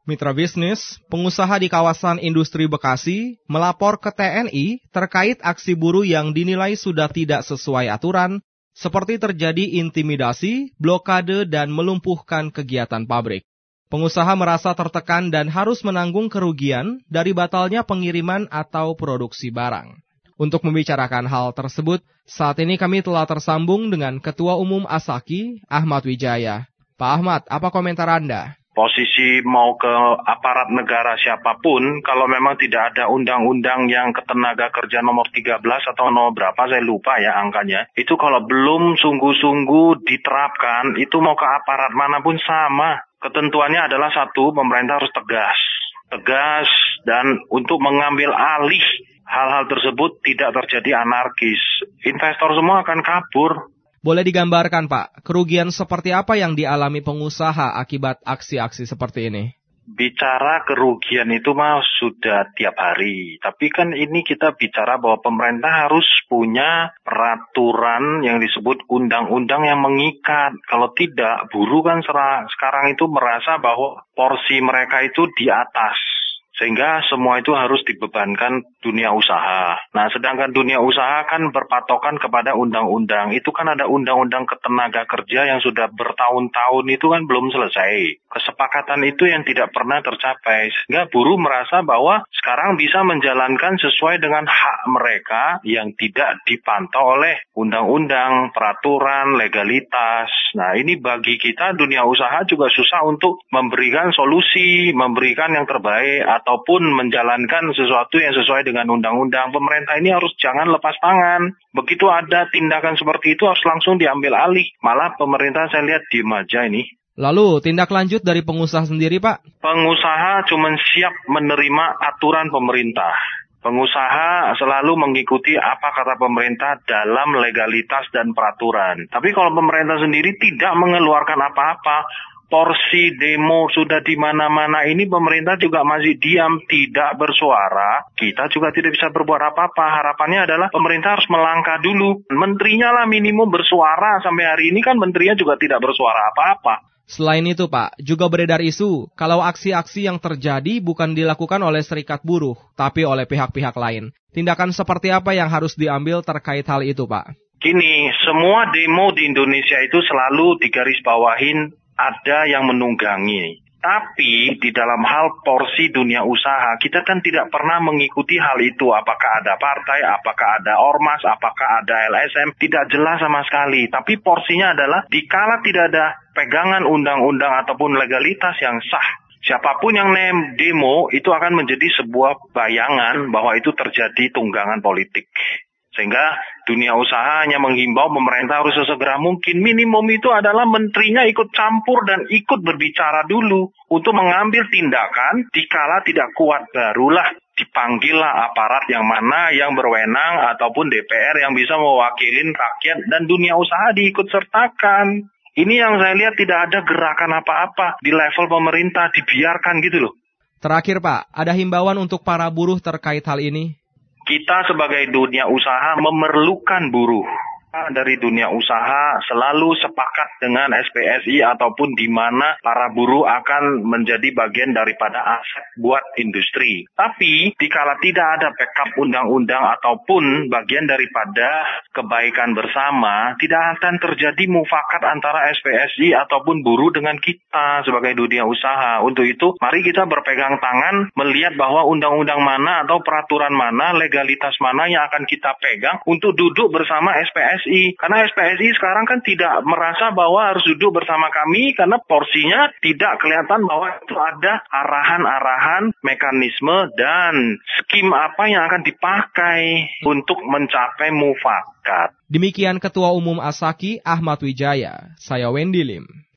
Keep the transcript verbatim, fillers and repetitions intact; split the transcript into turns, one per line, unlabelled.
Mitra bisnis, pengusaha di kawasan industri Bekasi melapor ke T N I terkait aksi buruh yang dinilai sudah tidak sesuai aturan, seperti terjadi intimidasi, blokade, dan melumpuhkan kegiatan pabrik. Pengusaha merasa tertekan dan harus menanggung kerugian dari batalnya pengiriman atau produksi barang. Untuk membicarakan hal tersebut, saat ini kami telah tersambung dengan Ketua Umum Asaki, Ahmad Wijaya. Pak Ahmad, apa komentar Anda?
Posisi mau ke aparat negara siapapun, kalau memang tidak ada undang-undang yang ketenaga kerja nomor tiga belas atau nomor berapa, saya lupa ya angkanya. Itu kalau belum sungguh-sungguh diterapkan, itu mau ke aparat manapun sama. Ketentuannya adalah satu, pemerintah harus tegas. Tegas dan untuk mengambil alih hal-hal tersebut tidak terjadi anarkis. Investor semua akan kabur.
Boleh digambarkan, Pak, kerugian seperti apa yang dialami pengusaha akibat aksi-aksi seperti ini?
Bicara kerugian itu mah sudah tiap hari. Tapi kan ini kita bicara bahwa pemerintah harus punya peraturan yang disebut undang-undang yang mengikat. Kalau tidak, buruh kan sekarang itu merasa bahwa porsi mereka itu di atas. Sehingga semua itu harus dibebankan dunia usaha. Nah, sedangkan dunia usaha kan berpatokan kepada undang-undang. Itu kan ada undang-undang ketenaga kerja yang sudah bertahun-tahun itu kan belum selesai. Kesepakatan itu yang tidak pernah tercapai. Sehingga buruh merasa bahwa sekarang bisa menjalankan sesuai dengan hak mereka yang tidak dipantau oleh undang-undang, peraturan, legalitas. Nah, ini bagi kita dunia usaha juga susah untuk memberikan solusi, memberikan yang terbaik, atau ataupun menjalankan sesuatu yang sesuai dengan undang-undang. Pemerintah ini harus jangan lepas tangan. Begitu ada tindakan seperti itu harus langsung diambil alih. Malah pemerintah saya lihat diem aja ini.
Lalu tindak lanjut dari pengusaha sendiri, Pak?
Pengusaha cuma siap menerima aturan pemerintah. Pengusaha selalu mengikuti apa kata pemerintah dalam legalitas dan peraturan. Tapi kalau pemerintah sendiri tidak mengeluarkan apa-apa, porsi demo sudah di mana-mana, ini pemerintah juga masih diam, tidak bersuara. Kita juga tidak bisa berbuat apa-apa. Harapannya adalah pemerintah harus melangkah dulu. Menterinya lah minimum bersuara. Sampai hari ini kan menterinya juga tidak bersuara apa-apa.
Selain itu, Pak, juga beredar isu kalau aksi-aksi yang terjadi bukan dilakukan oleh serikat buruh, tapi oleh pihak-pihak lain. Tindakan seperti apa yang harus diambil terkait hal itu, Pak?
Gini, semua demo di Indonesia itu selalu digarisbawahin ada yang menunggangi. Tapi di dalam hal porsi dunia usaha, kita kan tidak pernah mengikuti hal itu. Apakah ada partai, apakah ada ormas, apakah ada L S M, tidak jelas sama sekali. Tapi porsinya adalah dikala tidak ada pegangan undang-undang ataupun legalitas yang sah, siapapun yang demo itu akan menjadi sebuah bayangan bahwa itu terjadi tunggangan politik. Sehingga dunia usaha hanya menghimbau pemerintah harus sesegera mungkin. Minimum itu adalah menterinya ikut campur dan ikut berbicara dulu untuk mengambil tindakan. Dikala tidak kuat, barulah dipanggillah aparat yang mana yang berwenang ataupun D P R yang bisa mewakili rakyat dan dunia usaha diikut sertakan. Ini yang saya lihat tidak ada gerakan apa-apa di level pemerintah, dibiarkan gitu loh.
Terakhir, Pak, ada himbauan untuk para buruh terkait hal ini?
Kita sebagai dunia usaha memerlukan buruh. Dari dunia usaha selalu sepakat dengan S P S I ataupun di mana para buruh akan menjadi bagian daripada aset buat industri. Tapi dikala tidak ada backup undang-undang ataupun bagian daripada kebaikan bersama, tidak akan terjadi mufakat antara S P S I ataupun buruh dengan kita sebagai dunia usaha. Untuk itu, mari kita berpegang tangan melihat bahwa undang-undang mana atau peraturan mana, legalitas mana yang akan kita pegang untuk duduk bersama S P S I. Karena S P S I sekarang kan tidak merasa bahwa harus duduk bersama kami karena porsinya tidak kelihatan bahwa itu ada arahan-arahan, mekanisme dan skim apa yang akan dipakai untuk mencapai mufakat.
Demikian Ketua Umum Asaki Ahmad Wijaya. Saya Wendy Lim.